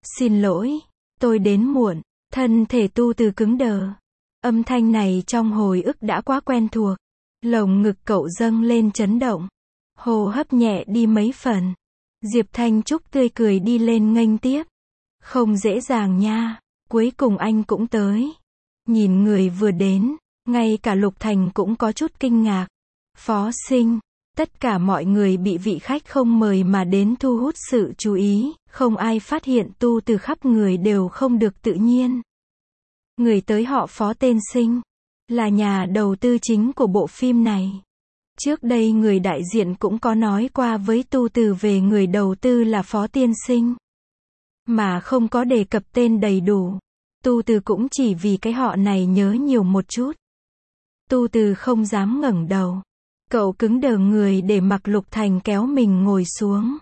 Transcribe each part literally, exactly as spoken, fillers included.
Xin lỗi, tôi đến muộn. Thân thể Tu Từ cứng đờ. Âm thanh này trong hồi ức đã quá quen thuộc. Lồng ngực cậu dâng lên chấn động. Hô hấp nhẹ đi mấy phần. Diệp Thanh Trúc tươi cười đi lên nghênh tiếp. Không dễ dàng nha, cuối cùng anh cũng tới. Nhìn người vừa đến, ngay cả Lục Thành cũng có chút kinh ngạc. Phó Sinh, tất cả mọi người bị vị khách không mời mà đến thu hút sự chú ý, không ai phát hiện Tu Từ khắp người đều không được tự nhiên. Người tới họ Phó tên Sinh, là nhà đầu tư chính của bộ phim này. Trước đây người đại diện cũng có nói qua với Tu Từ về người đầu tư là Phó tiên sinh, mà không có đề cập tên đầy đủ. Tu Từ cũng chỉ vì cái họ này nhớ nhiều một chút. Tu Từ không dám ngẩng đầu. Cậu cứng đờ người để mặc Lục Thành kéo mình ngồi xuống.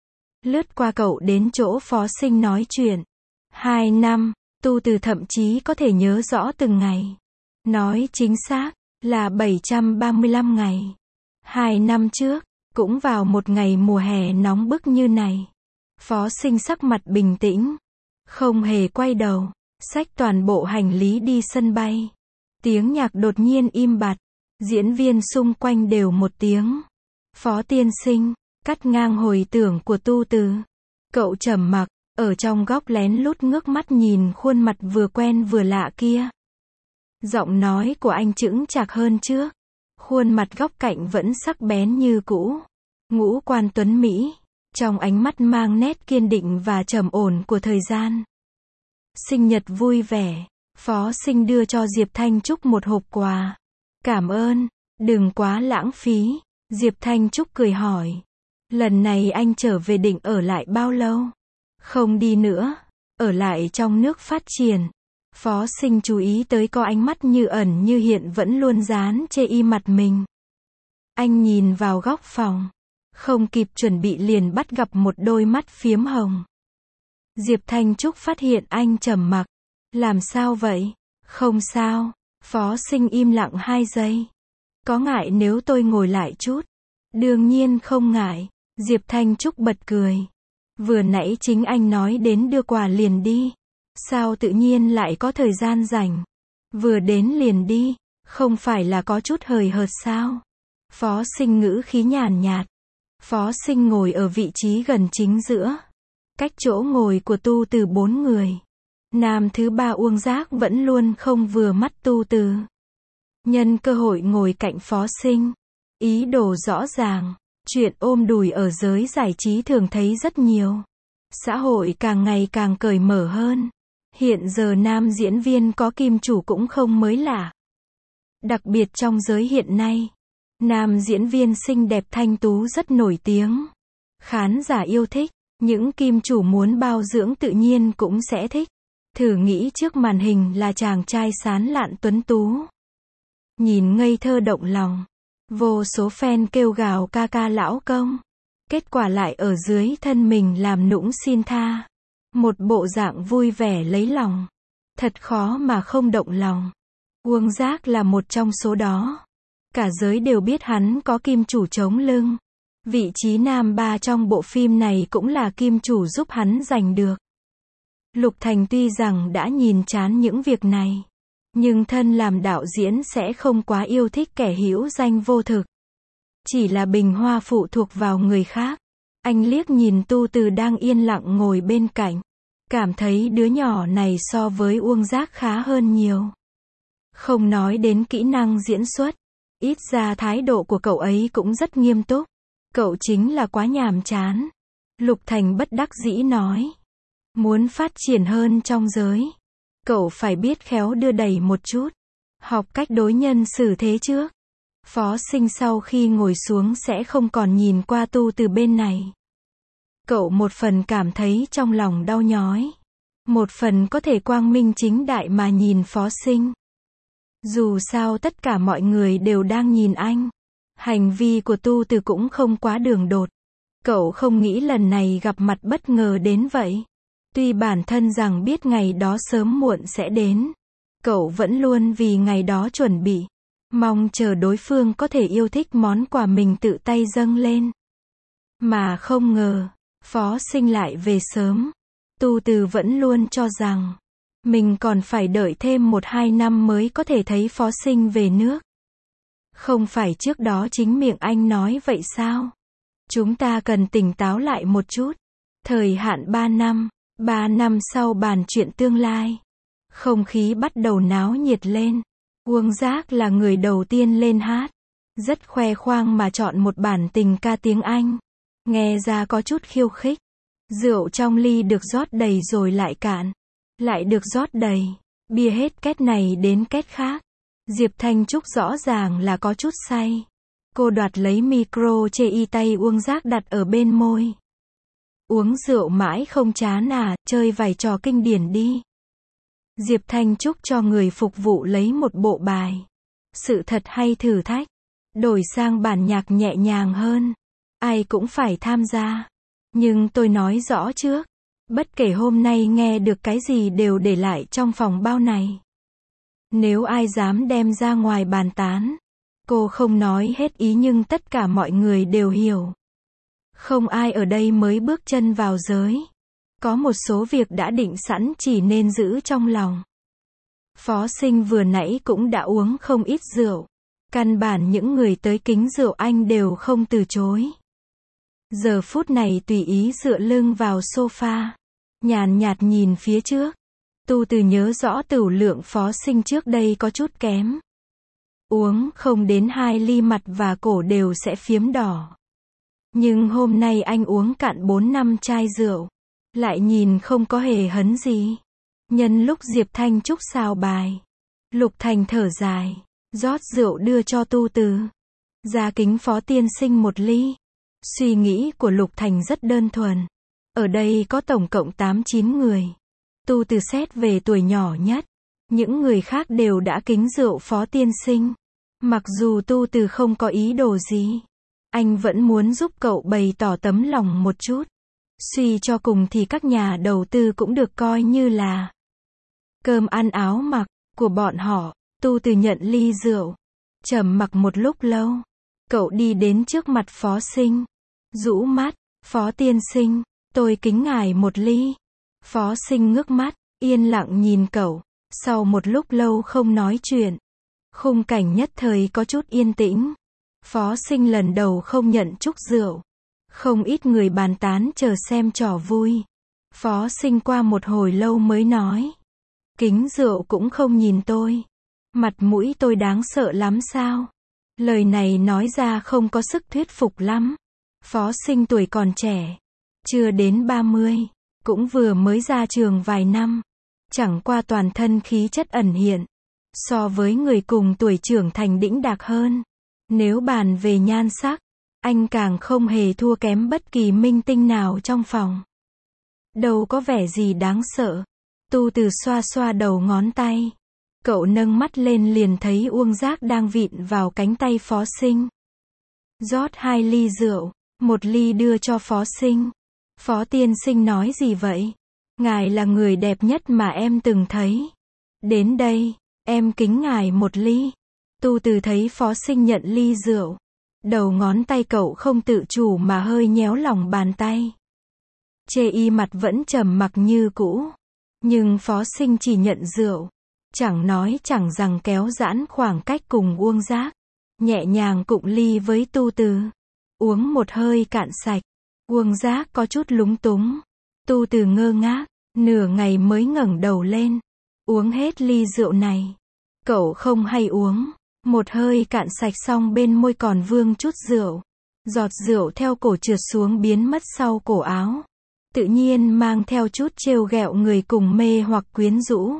Lướt qua cậu đến chỗ Phó Sinh nói chuyện. Hai năm, Tu Từ thậm chí có thể nhớ rõ từng ngày. Nói chính xác, là bảy trăm ba mươi lăm ngày. Hai năm trước, cũng vào một ngày mùa hè nóng bức như này. Phó Sinh sắc mặt bình tĩnh. Không hề quay đầu, xách toàn bộ hành lý đi sân bay. Tiếng nhạc đột nhiên im bặt. Diễn viên xung quanh đều một tiếng. Phó tiên sinh, cắt ngang hồi tưởng của Tu Từ. Cậu trầm mặc, ở trong góc lén lút ngước mắt nhìn khuôn mặt vừa quen vừa lạ kia. Giọng nói của anh chững chạc hơn trước. Khuôn mặt góc cạnh vẫn sắc bén như cũ. Ngũ quan tuấn Mỹ, trong ánh mắt mang nét kiên định và trầm ổn của thời gian. Sinh nhật vui vẻ, Phó Sinh đưa cho Diệp Thanh Trúc một hộp quà. Cảm ơn, đừng quá lãng phí. Diệp Thanh Trúc cười hỏi. Lần này anh trở về định ở lại bao lâu? Không đi nữa, ở lại trong nước phát triển. Phó Sinh chú ý tới có ánh mắt như ẩn như hiện vẫn luôn dán chê y mặt mình. Anh nhìn vào góc phòng. Không kịp chuẩn bị liền bắt gặp một đôi mắt phiếm hồng. Diệp Thanh Trúc phát hiện anh trầm mặc. Làm sao vậy? Không sao. Phó Sinh im lặng hai giây. Có ngại nếu tôi ngồi lại chút? Đương nhiên không ngại. Diệp Thanh Trúc bật cười. Vừa nãy chính anh nói đến đưa quà liền đi. Sao tự nhiên lại có thời gian rảnh? Vừa đến liền đi, không phải là có chút hời hợt sao? Phó Sinh ngữ khí nhàn nhạt. Phó Sinh ngồi ở vị trí gần chính giữa. Cách chỗ ngồi của Tu Từ bốn người. Nam thứ ba Uông Giác vẫn luôn không vừa mắt Tu Từ. Nhân cơ hội ngồi cạnh Phó Sinh. Ý đồ rõ ràng. Chuyện ôm đùi ở giới giải trí thường thấy rất nhiều. Xã hội càng ngày càng cởi mở hơn. Hiện giờ nam diễn viên có kim chủ cũng không mới lạ. Đặc biệt trong giới hiện nay, nam diễn viên xinh đẹp thanh tú rất nổi tiếng. Khán giả yêu thích, những kim chủ muốn bao dưỡng tự nhiên cũng sẽ thích. Thử nghĩ trước màn hình là chàng trai sán lạn tuấn tú. Nhìn ngây thơ động lòng. Vô số fan kêu gào ca ca lão công. Kết quả lại ở dưới thân mình làm nũng xin tha. Một bộ dạng vui vẻ lấy lòng. Thật khó mà không động lòng. Uông Giác là một trong số đó. Cả giới đều biết hắn có kim chủ chống lưng. Vị trí nam ba trong bộ phim này cũng là kim chủ giúp hắn giành được. Lục Thành tuy rằng đã nhìn chán những việc này, nhưng thân làm đạo diễn sẽ không quá yêu thích kẻ hữu danh vô thực. Chỉ là bình hoa phụ thuộc vào người khác. Anh liếc nhìn Tu Từ đang yên lặng ngồi bên cạnh. Cảm thấy đứa nhỏ này so với Uông Giác khá hơn nhiều. Không nói đến kỹ năng diễn xuất. Ít ra thái độ của cậu ấy cũng rất nghiêm túc. Cậu chính là quá nhàm chán. Lục Thành bất đắc dĩ nói. Muốn phát triển hơn trong giới, cậu phải biết khéo đưa đẩy một chút. Học cách đối nhân xử thế trước. Phó Sinh sau khi ngồi xuống sẽ không còn nhìn qua Tu Từ bên này. Cậu một phần cảm thấy trong lòng đau nhói. Một phần có thể quang minh chính đại mà nhìn Phó Sinh. Dù sao tất cả mọi người đều đang nhìn anh. Hành vi của Tu Từ cũng không quá đường đột. Cậu không nghĩ lần này gặp mặt bất ngờ đến vậy. Tuy bản thân rằng biết ngày đó sớm muộn sẽ đến. Cậu vẫn luôn vì ngày đó chuẩn bị. Mong chờ đối phương có thể yêu thích món quà mình tự tay dâng lên. Mà không ngờ, Phó Sinh lại về sớm. Tu Từ vẫn luôn cho rằng mình còn phải đợi thêm một hai năm mới có thể thấy Phó Sinh về nước. Không phải trước đó chính miệng anh nói vậy sao? Chúng ta cần tỉnh táo lại một chút. Thời hạn ba năm, ba năm sau bàn chuyện tương lai. Không khí bắt đầu náo nhiệt lên. Uông Giác là người đầu tiên lên hát. Rất khoe khoang mà chọn một bản tình ca tiếng Anh. Nghe ra có chút khiêu khích. Rượu trong ly được rót đầy rồi lại cạn. Lại được rót đầy. Bia hết két này đến két khác. Diệp Thanh Trúc rõ ràng là có chút say. Cô đoạt lấy micro chê y tay Uông Giác đặt ở bên môi. Uống rượu mãi không chán à, chơi vài trò kinh điển đi. Diệp Thanh Trúc cho người phục vụ lấy một bộ bài. Sự thật hay thử thách. Đổi sang bản nhạc nhẹ nhàng hơn. Ai cũng phải tham gia. Nhưng tôi nói rõ trước. Bất kể hôm nay nghe được cái gì đều để lại trong phòng bao này. Nếu ai dám đem ra ngoài bàn tán. Cô không nói hết ý nhưng tất cả mọi người đều hiểu. Không ai ở đây mới bước chân vào giới. Có một số việc đã định sẵn chỉ nên giữ trong lòng. Phó Sinh vừa nãy cũng đã uống không ít rượu. Căn bản những người tới kính rượu anh đều không từ chối. Giờ phút này tùy ý dựa lưng vào sofa. Nhàn nhạt nhìn phía trước. Tu Từ nhớ rõ tửu lượng Phó Sinh trước đây có chút kém. Uống không đến hai ly mặt và cổ đều sẽ phiếm đỏ. Nhưng hôm nay anh uống cạn bốn năm chai rượu. Lại nhìn không có hề hấn gì. Nhân lúc Diệp Thanh Trúc xào bài. Lục Thành thở dài. Rót rượu đưa cho Tu Từ. Ra kính Phó tiên sinh một ly. Suy nghĩ của Lục Thành rất đơn thuần. Ở đây có tổng cộng tám chín người. Tu Từ xét về tuổi nhỏ nhất. Những người khác đều đã kính rượu Phó tiên sinh. Mặc dù Tu Từ không có ý đồ gì. Anh vẫn muốn giúp cậu bày tỏ tấm lòng một chút. Suy cho cùng thì các nhà đầu tư cũng được coi như là cơm ăn áo mặc của bọn họ. Tu Từ nhận ly rượu. Trầm mặc một lúc lâu. Cậu đi đến trước mặt Phó Sinh. Rũ mắt. Phó tiên sinh, tôi kính ngài một ly. Phó Sinh ngước mắt, yên lặng nhìn cậu. Sau một lúc lâu không nói chuyện. Khung cảnh nhất thời có chút yên tĩnh. Phó Sinh lần đầu không nhận chúc rượu. Không ít người bàn tán chờ xem trò vui. Phó Sinh qua một hồi lâu mới nói. Kính rượu cũng không nhìn tôi. Mặt mũi tôi đáng sợ lắm sao? Lời này nói ra không có sức thuyết phục lắm. Phó Sinh tuổi còn trẻ. Chưa đến ba mươi. Cũng vừa mới ra trường vài năm. Chẳng qua toàn thân khí chất ẩn hiện. So với người cùng tuổi trưởng thành đĩnh đạc hơn. Nếu bàn về nhan sắc. Anh càng không hề thua kém bất kỳ minh tinh nào trong phòng. Đâu có vẻ gì đáng sợ. Tu Từ xoa xoa đầu ngón tay. Cậu nâng mắt lên liền thấy Uông Giác đang vịn vào cánh tay Phó Sinh. Rót hai ly rượu. Một ly đưa cho Phó Sinh. Phó tiên sinh nói gì vậy? Ngài là người đẹp nhất mà em từng thấy. Đến đây, em kính ngài một ly. Tu Từ thấy Phó Sinh nhận ly rượu. Đầu ngón tay cậu không tự chủ mà hơi nhéo lòng bàn tay. Chê y mặt vẫn trầm mặc như cũ. Nhưng Phó Sinh chỉ nhận rượu. Chẳng nói chẳng rằng kéo giãn khoảng cách cùng Uông Giác. Nhẹ nhàng cụng ly với Tu Từ. Uống một hơi cạn sạch. Uông Giác có chút lúng túng. Tu Từ ngơ ngác. Nửa ngày mới ngẩng đầu lên. Uống hết ly rượu này. Cậu không hay uống. Một hơi cạn sạch xong bên môi còn vương chút rượu. Giọt rượu theo cổ trượt xuống biến mất sau cổ áo. Tự nhiên mang theo chút trêu ghẹo người cùng mê hoặc quyến rũ.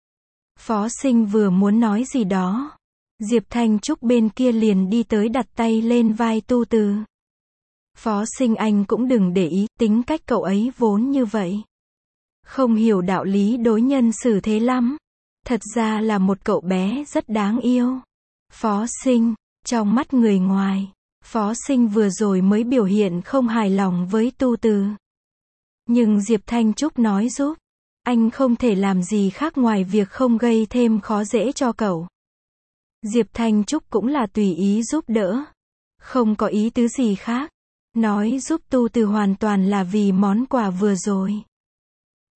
Phó Sinh vừa muốn nói gì đó. Diệp Thanh Trúc bên kia liền đi tới đặt tay lên vai Tu Từ. Phó Sinh anh cũng đừng để ý, tính cách cậu ấy vốn như vậy. Không hiểu đạo lý đối nhân xử thế lắm. Thật ra là một cậu bé rất đáng yêu. Phó Sinh, trong mắt người ngoài, Phó Sinh vừa rồi mới biểu hiện không hài lòng với Tu Từ. Nhưng Diệp Thanh Trúc nói giúp. Anh không thể làm gì khác ngoài việc không gây thêm khó dễ cho cậu. Diệp Thanh Trúc cũng là tùy ý giúp đỡ. Không có ý tứ gì khác. Nói giúp Tu Từ hoàn toàn là vì món quà vừa rồi.